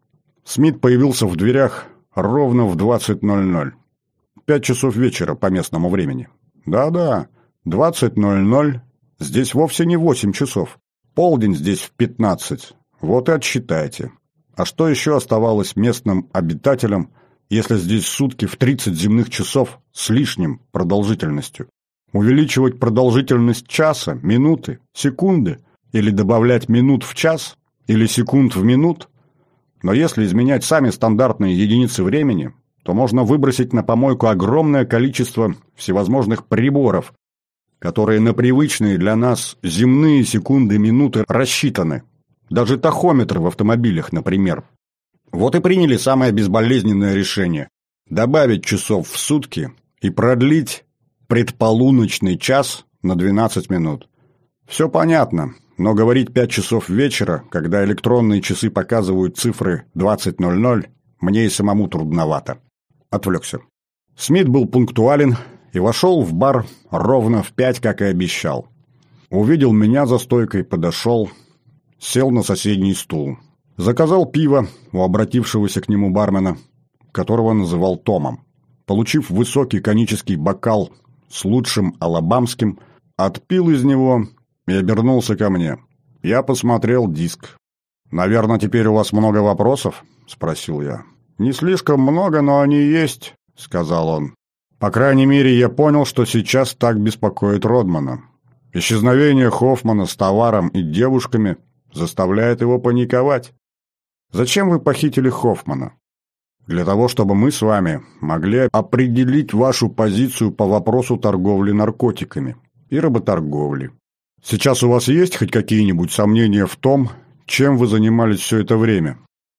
Смит появился в дверях ровно в двадцать ноль ноль. Пять часов вечера по местному времени. Да-да, двадцать ноль ноль. Здесь вовсе не восемь часов. Полдень здесь в пятнадцать. Вот и отсчитайте. А что еще оставалось местным обитателям, если здесь сутки в тридцать земных часов с лишним продолжительностью? Увеличивать продолжительность часа, минуты, секунды, или добавлять минут в час, или секунд в минут? Но если изменять сами стандартные единицы времени, то можно выбросить на помойку огромное количество всевозможных приборов, которые на привычные для нас земные секунды, минуты рассчитаны. Даже тахометры в автомобилях, например. Вот и приняли самое безболезненное решение – добавить часов в сутки и продлить предполуночный час на двенадцать минут. Все понятно, но говорить пять часов вечера, когда электронные часы показывают цифры двадцать ноль ноль, мне и самому трудновато. Отвлекся. Смит был пунктуален и вошел в бар ровно в пять, как и обещал. Увидел меня за стойкой, подошел, сел на соседний стул. Заказал пиво у обратившегося к нему бармена, которого называл Томом. Получив высокий конический бокал с лучшим алабамским, отпил из него и обернулся ко мне. Я посмотрел диск. «Наверное, теперь у вас много вопросов?» – спросил я. «Не слишком много, но они есть», – сказал он. «По крайней мере, я понял, что сейчас так беспокоит Родмана. Исчезновение Хоффмана с товаром и девушками заставляет его паниковать. Зачем вы похитили Хоффмана?» для того, чтобы мы с вами могли определить вашу позицию по вопросу торговли наркотиками и работорговли. Сейчас у вас есть хоть какие-нибудь сомнения в том, чем вы занимались все это время?»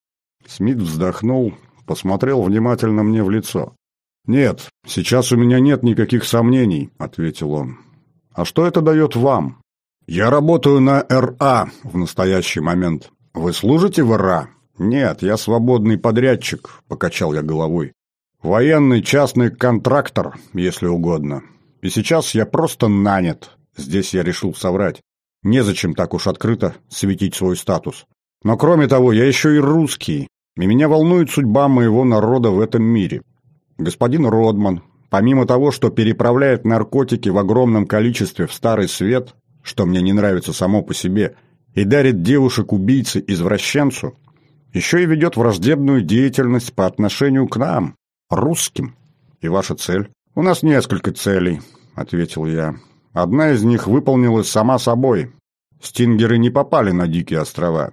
Смит вздохнул, посмотрел внимательно мне в лицо. «Нет, сейчас у меня нет никаких сомнений», — ответил он. «А что это дает вам?» «Я работаю на эр а в настоящий момент». «Вы служите в эр а?» «Нет, я свободный подрядчик», — покачал я головой. «Военный частный контрактор, если угодно. И сейчас я просто нанят». Здесь я решил соврать. Незачем так уж открыто светить свой статус. Но кроме того, я еще и русский, и меня волнует судьба моего народа в этом мире. Господин Родман, помимо того, что переправляет наркотики в огромном количестве в Старый Свет, что мне не нравится само по себе, и дарит девушек убийце-извращенцу, еще и ведет враждебную деятельность по отношению к нам, русским. И ваша цель? У нас несколько целей, ответил я. Одна из них выполнилась сама собой. Стингеры не попали на Дикие острова.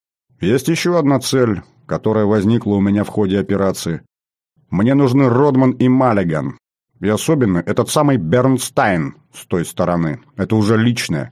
Есть еще одна цель, которая возникла у меня в ходе операции. Мне нужны Родман и Маллиган. И особенно этот самый Бернстайн с той стороны. Это уже личное.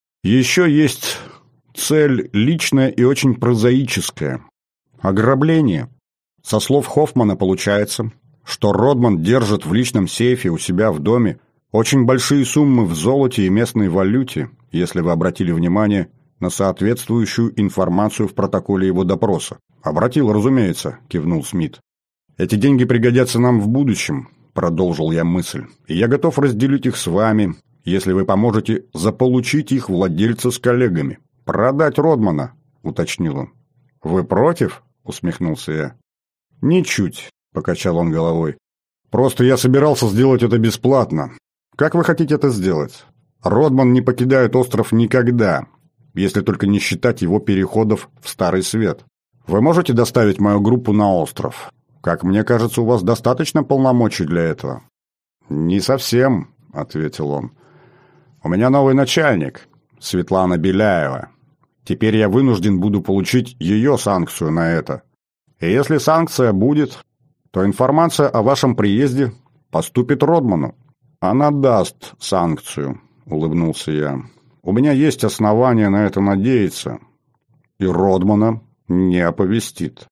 Еще есть цель личная и очень прозаическая. Ограбление. Со слов Хоффмана получается, что Родман держит в личном сейфе у себя в доме очень большие суммы в золоте и местной валюте, если вы обратили внимание на соответствующую информацию в протоколе его допроса. «Обратил, разумеется», — кивнул Смит. «Эти деньги пригодятся нам в будущем», — продолжил я мысль. «И я готов разделить их с вами, если вы поможете заполучить их владельца с коллегами». «Продать Родмана», — уточнил он. «Вы против?» — усмехнулся я. «Ничуть», — покачал он головой. «Просто я собирался сделать это бесплатно. Как вы хотите это сделать? Родман не покидает остров никогда, если только не считать его переходов в Старый Свет. Вы можете доставить мою группу на остров? Как мне кажется, у вас достаточно полномочий для этого». «Не совсем», — ответил он. «У меня новый начальник, Светлана Беляева. Теперь я вынужден буду получить ее санкцию на это. И если санкция будет, то информация о вашем приезде поступит Родману». «Она даст санкцию», — улыбнулся я. «У меня есть основания на это надеяться. И Родмана не оповестит».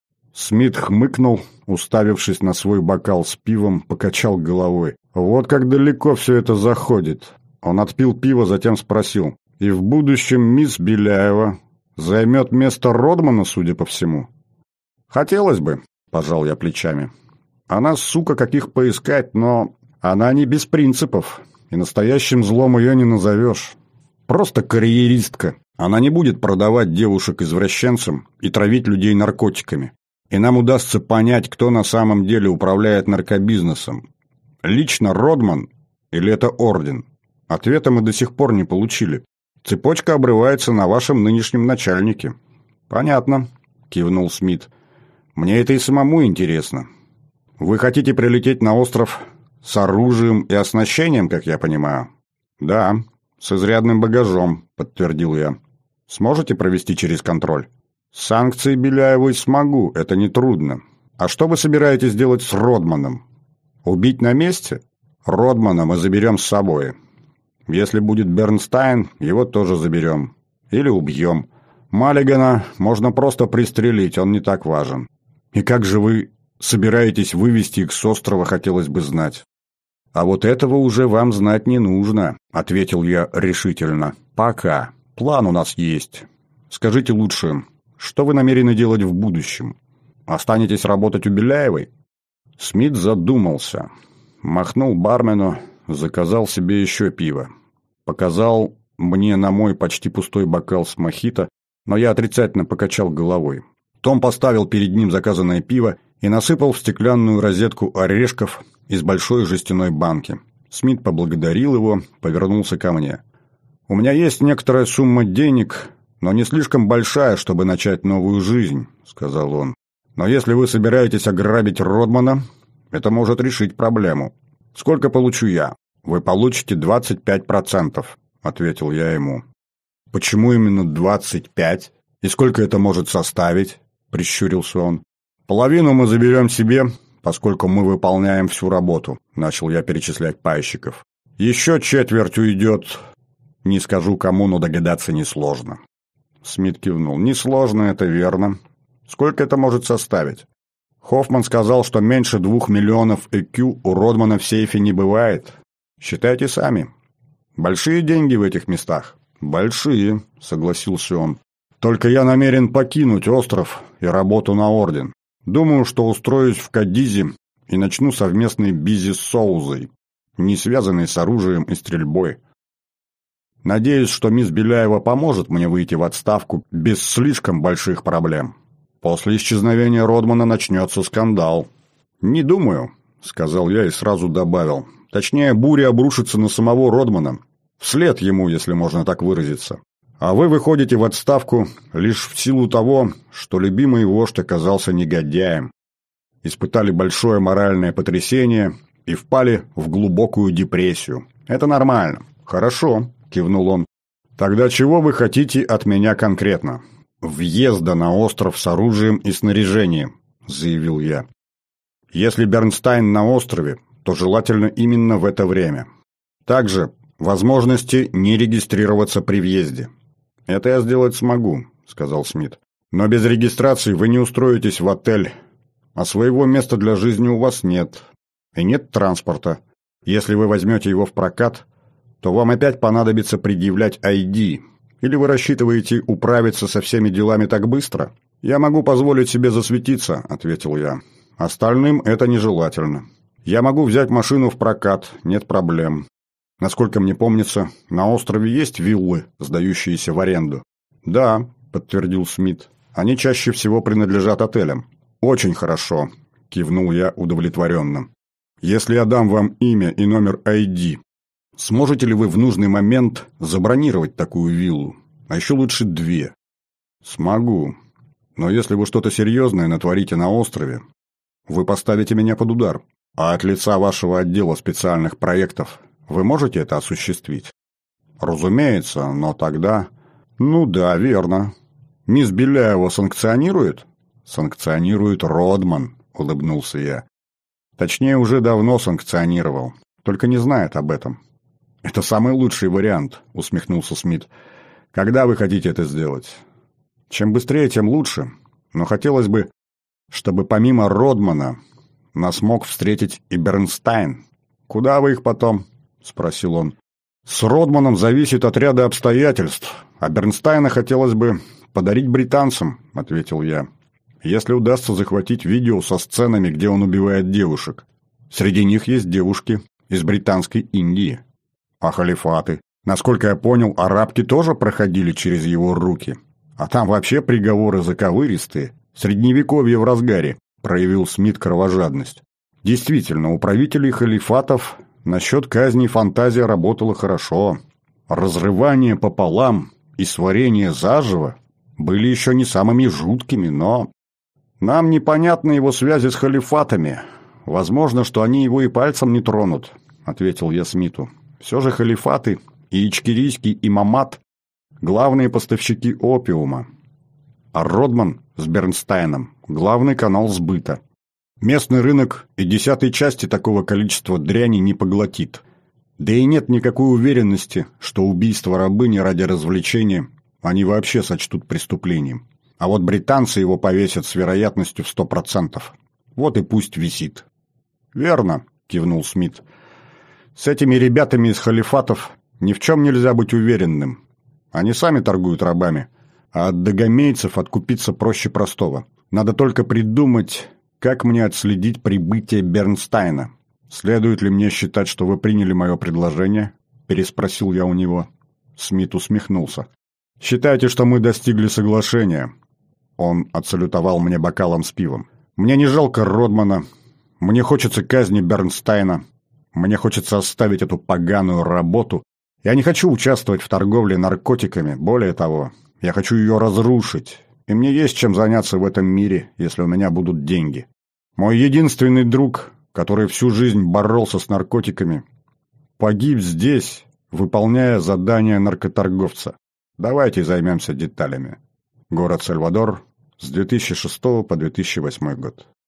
Смит хмыкнул, уставившись на свой бокал с пивом, покачал головой. «Вот как далеко все это заходит». Он отпил пиво, затем спросил. «И в будущем мисс Беляева займет место Родмана, судя по всему?» «Хотелось бы», — пожал я плечами. «Она, сука, каких поискать, но она не без принципов, и настоящим злом ее не назовешь. Просто карьеристка. Она не будет продавать девушек извращенцам и травить людей наркотиками. И нам удастся понять, кто на самом деле управляет наркобизнесом. Лично Родман или это Орден? Ответа мы до сих пор не получили. Цепочка обрывается на вашем нынешнем начальнике». «Понятно», — кивнул Смит. «Мне это и самому интересно. Вы хотите прилететь на остров с оружием и оснащением, как я понимаю?» «Да, с изрядным багажом», — подтвердил я. «Сможете провести через контроль?» «Санкции Беляевой смогу, это нетрудно. А что вы собираетесь делать с Родманом? Убить на месте? Родмана мы заберем с собой. Если будет Бернстайн, его тоже заберем. Или убьем. Маллигана можно просто пристрелить, он не так важен. И как же вы собираетесь вывести их с острова, хотелось бы знать». «А вот этого уже вам знать не нужно», — ответил я решительно. «Пока. План у нас есть. Скажите лучше, что вы намерены делать в будущем? Останетесь работать у Беляевой?» Смит задумался. Махнул бармену, заказал себе еще пиво. Показал мне на мой почти пустой бокал с мохито, но я отрицательно покачал головой. Том поставил перед ним заказанное пиво и насыпал в стеклянную розетку орешков из большой жестяной банки. Смит поблагодарил его, повернулся ко мне. «У меня есть некоторая сумма денег, но не слишком большая, чтобы начать новую жизнь», — сказал он. «Но если вы собираетесь ограбить Родмана, это может решить проблему. Сколько получу я?» «Вы получите двадцать пять процентов», — ответил я ему. «Почему именно двадцать пять? И сколько это может составить?» — прищурился он. Половину мы заберем себе, поскольку мы выполняем всю работу, начал я перечислять пайщиков. Еще четверть уйдет, не скажу кому, но догадаться несложно. Смит кивнул. Несложно, это верно. Сколько это может составить? Хоффман сказал, что меньше двух миллионов и кью у Родмана в сейфе не бывает. Считайте сами. Большие деньги в этих местах. Большие, согласился он. Только я намерен покинуть остров и работу на Орден. Думаю, что устроюсь в Кадизе и начну совместный бизнес с Соузой, не связанный с оружием и стрельбой. Надеюсь, что мисс Беляева поможет мне выйти в отставку без слишком больших проблем. После исчезновения Родмана начнется скандал. «Не думаю», — сказал я и сразу добавил. «Точнее, буря обрушится на самого Родмана. Вслед ему, если можно так выразиться. А вы выходите в отставку лишь в силу того, что любимый вождь оказался негодяем. Испытали большое моральное потрясение и впали в глубокую депрессию. Это нормально». «Хорошо», — кивнул он. «Тогда чего вы хотите от меня конкретно?» «Въезда на остров с оружием и снаряжением», — заявил я. «Если Бернстайн на острове, то желательно именно в это время. Также возможности не регистрироваться при въезде». «Это я сделать смогу», — сказал Смит. «Но без регистрации вы не устроитесь в отель, а своего места для жизни у вас нет. И нет транспорта. Если вы возьмете его в прокат, то вам опять понадобится предъявлять ай ди. Или вы рассчитываете управиться со всеми делами так быстро?» «Я могу позволить себе засветиться», — ответил я. «Остальным это нежелательно. Я могу взять машину в прокат, нет проблем. Насколько мне помнится, на острове есть виллы, сдающиеся в аренду?» «Да», — подтвердил Смит. «Они чаще всего принадлежат отелям». «Очень хорошо», — кивнул я удовлетворенно. «Если я дам вам имя и номер ай ди, сможете ли вы в нужный момент забронировать такую виллу? А еще лучше две». «Смогу. Но если вы что-то серьезное натворите на острове, вы поставите меня под удар. А от лица вашего отдела специальных проектов вы можете это осуществить?» «Разумеется, но тогда...» «Ну да, верно. Мисс Беляева санкционирует?» «Санкционирует Родман», — улыбнулся я. «Точнее, уже давно санкционировал, только не знает об этом». «Это самый лучший вариант», — усмехнулся Смит. «Когда вы хотите это сделать?» «Чем быстрее, тем лучше. Но хотелось бы, чтобы помимо Родмана нас мог встретить и Бернстайн». «Куда вы их потом?» — спросил он. «С Родманом зависит от ряда обстоятельств, а Бернстайна хотелось бы подарить британцам», — ответил я. «Если удастся захватить видео со сценами, где он убивает девушек. Среди них есть девушки из Британской Индии. А халифаты? Насколько я понял, арабки тоже проходили через его руки. А там вообще приговоры заковыристые. Средневековье в разгаре», — проявил Смит кровожадность. Действительно, у правителей халифатов насчет казни фантазия работала хорошо. Разрывание пополам и сварение заживо были еще не самыми жуткими, но... «Нам непонятны его связи с халифатами. Возможно, что они его и пальцем не тронут», — ответил я Смиту. «Все же халифаты и ичкерийский имамат — главные поставщики опиума. А Родман с Бернстайном — главный канал сбыта. Местный рынок и десятой части такого количества дряни не поглотит. Да и нет никакой уверенности, что убийство рабыни ради развлечения они вообще сочтут преступлением. А вот британцы его повесят с вероятностью в сто процентов. Вот и пусть висит». «Верно», — кивнул Смит. «С этими ребятами из халифатов ни в чем нельзя быть уверенным. Они сами торгуют рабами, а от догомейцев откупиться проще простого. Надо только придумать, как мне отследить прибытие Бернстайна. Следует ли мне считать, что вы приняли мое предложение?» — переспросил я у него. Смит усмехнулся. «Считайте, что мы достигли соглашения». Он отсалютовал мне бокалом с пивом. «Мне не жалко Родмана. Мне хочется казни Бернстайна. Мне хочется оставить эту поганую работу. Я не хочу участвовать в торговле наркотиками. Более того, я хочу ее разрушить. И мне есть чем заняться в этом мире, если у меня будут деньги. Мой единственный друг, который всю жизнь боролся с наркотиками, погиб здесь, выполняя задание наркоторговца. Давайте займемся деталями. Город Сальвадор, с две тысячи шестого по две тысячи восьмой год.